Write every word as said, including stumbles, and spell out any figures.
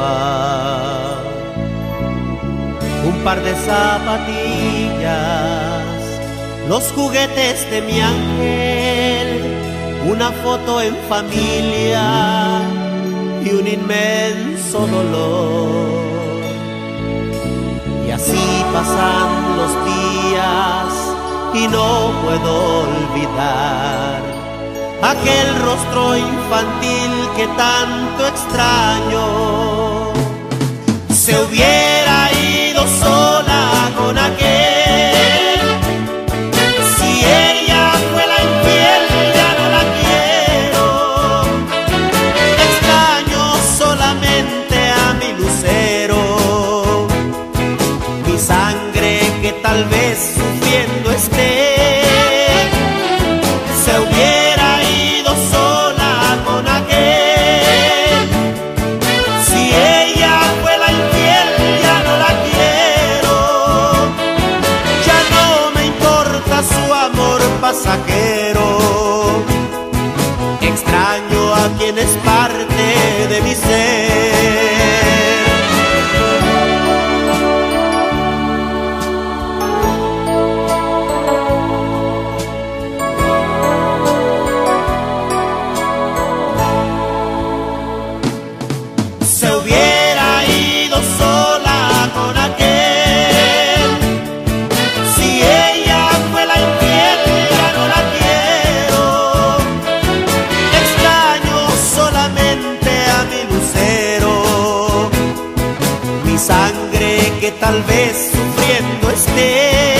ropa, un par de zapatillas, los juguetes de mi ángel, una foto en familia y un inmenso dolor. Y así pasan los días y no puedo olvidar aquel rostro infantil que tanto extraño. Se hubiera ido sola con aquel, si ella fue la infiel ya no la quiero. Extraño solamente a mi lucero, mi sangre que tal vez sufriendo esté. Se hubiera ido sola con aquel, si ella fue la infiel ya no la quiero. Ya no me importa su amor pasajero, extraño a quien es parte de mi ser. Se hubiera ido sola con aquel, si ella fue la infiel ya no la quiero. Extraño solamente a mi lucero, mi sangre que tal vez sufriendo esté.